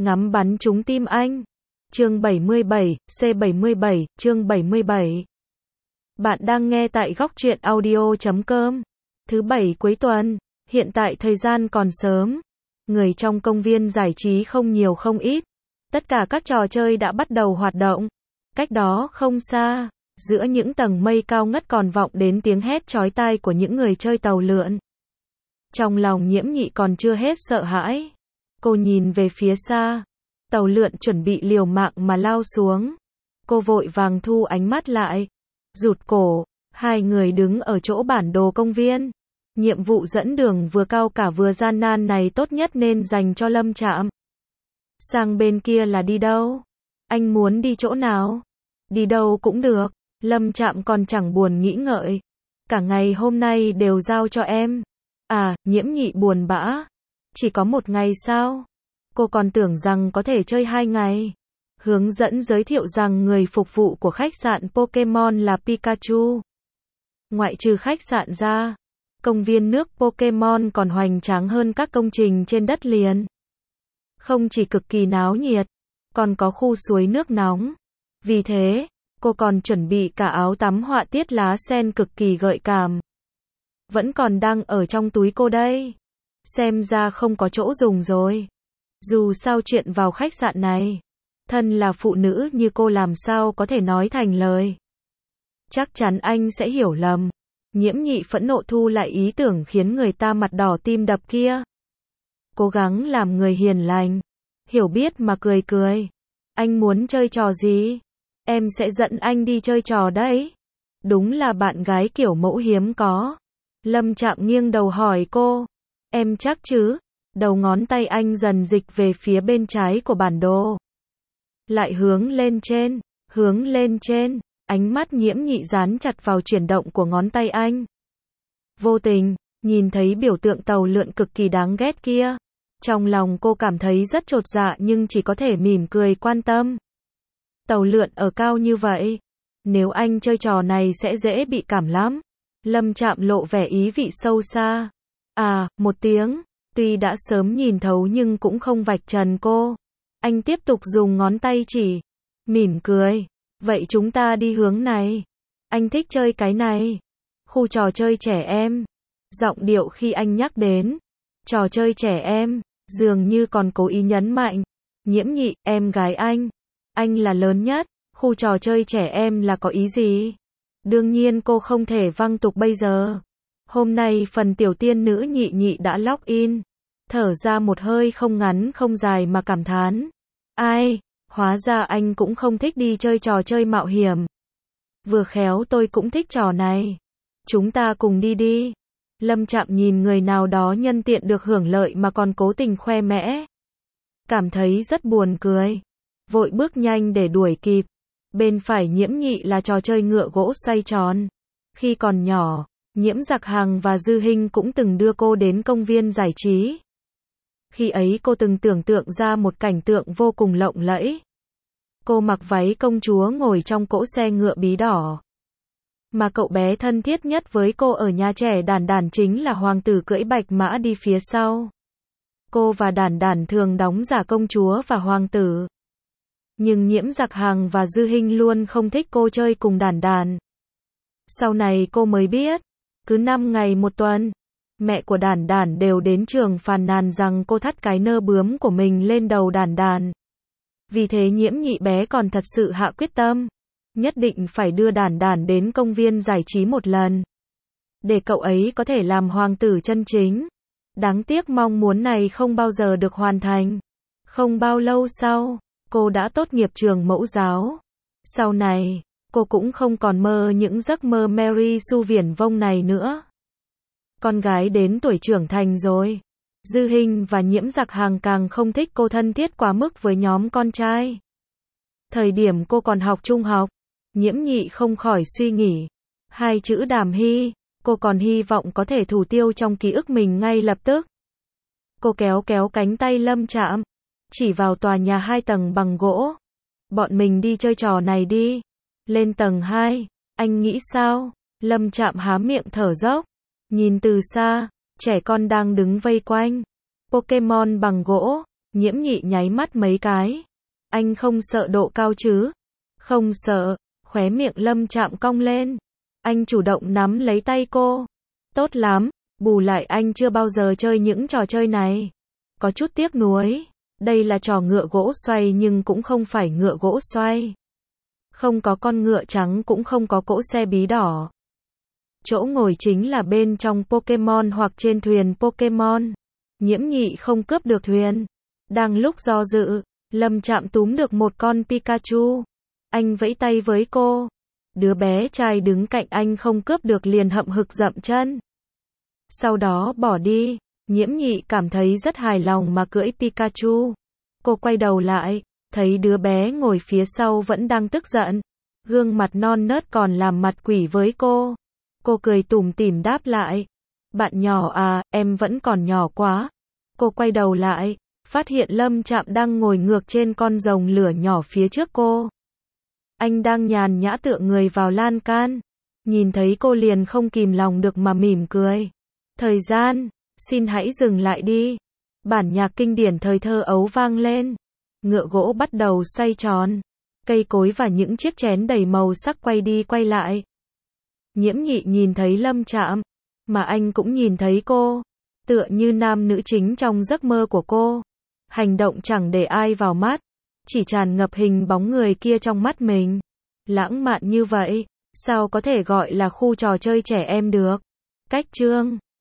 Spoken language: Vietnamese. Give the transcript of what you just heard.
ngắm bắn trúng tim anh. Chương 77, C77, chương 77. Bạn đang nghe tại góc truyện audio.com. Thứ bảy cuối tuần, hiện tại thời gian còn sớm. Người trong công viên giải trí không nhiều không ít. Tất cả các trò chơi đã bắt đầu hoạt động. Cách đó không xa, giữa những tầng mây cao ngất còn vọng đến tiếng hét chói tai của những người chơi tàu lượn. Trong lòng Nhiễm Nhị còn chưa hết sợ hãi. Cô nhìn về phía xa. Tàu lượn chuẩn bị liều mạng mà lao xuống. Cô vội vàng thu ánh mắt lại. Rụt cổ, hai người đứng ở chỗ bản đồ công viên. Nhiệm vụ dẫn đường vừa cao cả vừa gian nan này tốt nhất nên dành cho Lâm Trạm. Sang bên kia là đi đâu? Anh muốn đi chỗ nào? Đi đâu cũng được. Lâm Trạm còn chẳng buồn nghĩ ngợi. Cả ngày hôm nay đều giao cho em. À, Nhiễm Nhị buồn bã. Chỉ có một ngày sao? Cô còn tưởng rằng có thể chơi 2 ngày. Hướng dẫn giới thiệu rằng người phục vụ của khách sạn Pokemon là Pikachu. Ngoại trừ khách sạn ra, công viên nước Pokemon còn hoành tráng hơn các công trình trên đất liền. Không chỉ cực kỳ náo nhiệt, còn có khu suối nước nóng. Vì thế, cô còn chuẩn bị cả áo tắm họa tiết lá sen cực kỳ gợi cảm. Vẫn còn đang ở trong túi cô đây. Xem ra không có chỗ dùng rồi. Dù sao chuyện vào khách sạn này, thân là phụ nữ như cô làm sao có thể nói thành lời. Chắc chắn anh sẽ hiểu lầm. Nhiễm Nhị phẫn nộ thu lại ý tưởng khiến người ta mặt đỏ tim đập kia. Cố gắng làm người hiền lành, hiểu biết mà cười cười. Anh muốn chơi trò gì? Em sẽ dẫn anh đi chơi trò đấy. Đúng là bạn gái kiểu mẫu hiếm có. Lâm Trạm nghiêng đầu hỏi cô. Em chắc chứ? Đầu ngón tay anh dần dịch về phía bên trái của bản đồ. Lại hướng lên trên, ánh mắt Nhiễm Nhị dán chặt vào chuyển động của ngón tay anh. Vô tình, nhìn thấy biểu tượng tàu lượn cực kỳ đáng ghét kia. Trong lòng cô cảm thấy rất chột dạ nhưng chỉ có thể mỉm cười quan tâm. Tàu lượn ở cao như vậy, nếu anh chơi trò này sẽ dễ bị cảm lắm. Lâm Trạm lộ vẻ ý vị sâu xa. À, một tiếng. Tuy đã sớm nhìn thấu nhưng cũng không vạch trần cô. Anh tiếp tục dùng ngón tay chỉ. Mỉm cười. Vậy chúng ta đi hướng này. Anh thích chơi cái này. Khu trò chơi trẻ em. Giọng điệu khi anh nhắc đến trò chơi trẻ em, dường như còn cố ý nhấn mạnh. Nhiễm Nhị, em gái anh là lớn nhất. Khu trò chơi trẻ em là có ý gì? Đương nhiên cô không thể văng tục bây giờ. Hôm nay phần tiểu tiên nữ Nhị Nhị đã log in. Thở ra một hơi không ngắn không dài mà cảm thán. Ai, hóa ra anh cũng không thích đi chơi trò chơi mạo hiểm. Vừa khéo tôi cũng thích trò này. Chúng ta cùng đi đi. Lâm Trạm nhìn người nào đó nhân tiện được hưởng lợi mà còn cố tình khoe mẽ. Cảm thấy rất buồn cười. Vội bước nhanh để đuổi kịp. Bên phải Nhiễm Nhị là trò chơi ngựa gỗ xoay tròn. Khi còn nhỏ, Nhiễm Giặc Hằng và Dư Hinh cũng từng đưa cô đến công viên giải trí. Khi ấy cô từng tưởng tượng ra một cảnh tượng vô cùng lộng lẫy. Cô mặc váy công chúa ngồi trong cỗ xe ngựa bí đỏ. Mà cậu bé thân thiết nhất với cô ở nhà trẻ Đản Đản chính là hoàng tử cưỡi bạch mã đi phía sau. Cô và Đản Đản thường đóng giả công chúa và hoàng tử. Nhưng Nhiễm Giặc Hằng và Dư Hinh luôn không thích cô chơi cùng Đản Đản. Sau này cô mới biết, cứ 5 ngày một tuần, mẹ của Đản Đản đều đến trường phàn nàn rằng cô thắt cái nơ bướm của mình lên đầu Đản Đản. Vì thế Nhiễm Nhị bé còn thật sự hạ quyết tâm, nhất định phải đưa Đản Đản đến công viên giải trí một lần, để cậu ấy có thể làm hoàng tử chân chính. Đáng tiếc mong muốn này không bao giờ được hoàn thành. Không bao lâu sau, cô đã tốt nghiệp trường mẫu giáo. Sau này, cô cũng không còn mơ những giấc mơ Mary Sue viển vông này nữa. Con gái đến tuổi trưởng thành rồi. Dư Hinh và Nhiễm Giặc Hằng càng không thích cô thân thiết quá mức với nhóm con trai. Thời điểm cô còn học trung học, Nhiễm Nhị không khỏi suy nghĩ. 2 chữ Đàm Hy, cô còn hy vọng có thể thủ tiêu trong ký ức mình ngay lập tức. Cô kéo cánh tay Lâm Trạm, chỉ vào tòa nhà 2 tầng bằng gỗ. Bọn mình đi chơi trò này đi. Lên tầng 2, anh nghĩ sao? Lâm Trạm há miệng thở dốc. Nhìn từ xa, trẻ con đang đứng vây quanh. Pokemon bằng gỗ, Nhiễm Nhị nháy mắt mấy cái. Anh không sợ độ cao chứ? Không sợ, khóe miệng Lâm Trạm cong lên. Anh chủ động nắm lấy tay cô. Tốt lắm, bù lại anh chưa bao giờ chơi những trò chơi này. Có chút tiếc nuối. Đây là trò ngựa gỗ xoay nhưng cũng không phải ngựa gỗ xoay. Không có con ngựa trắng cũng không có cỗ xe bí đỏ. Chỗ ngồi chính là bên trong Pokemon hoặc trên thuyền Pokemon. Nhiễm Nhị không cướp được thuyền. Đang lúc do dự, Lâm Trạm túm được một con Pikachu. Anh vẫy tay với cô. Đứa bé trai đứng cạnh anh không cướp được liền hậm hực dậm chân. Sau đó bỏ đi. Nhiễm Nhị cảm thấy rất hài lòng mà cưỡi Pikachu. Cô quay đầu lại, thấy đứa bé ngồi phía sau vẫn đang tức giận. Gương mặt non nớt còn làm mặt quỷ với cô. Cô cười tủm tỉm đáp lại. Bạn nhỏ à, em vẫn còn nhỏ quá. Cô quay đầu lại, phát hiện Lâm Trạm đang ngồi ngược trên con rồng lửa nhỏ phía trước cô. Anh đang nhàn nhã tựa người vào lan can. Nhìn thấy cô liền không kìm lòng được mà mỉm cười. Thời gian, xin hãy dừng lại đi. Bản nhạc kinh điển thời thơ ấu vang lên. Ngựa gỗ bắt đầu xoay tròn. Cây cối và những chiếc chén đầy màu sắc quay đi quay lại. Nhiễm Nhị nhìn thấy Lâm Trạm, mà anh cũng nhìn thấy cô. Tựa như nam nữ chính trong giấc mơ của cô. Hành động chẳng để ai vào mắt. Chỉ tràn ngập hình bóng người kia trong mắt mình. Lãng mạn như vậy, sao có thể gọi là khu trò chơi trẻ em được? Cách chương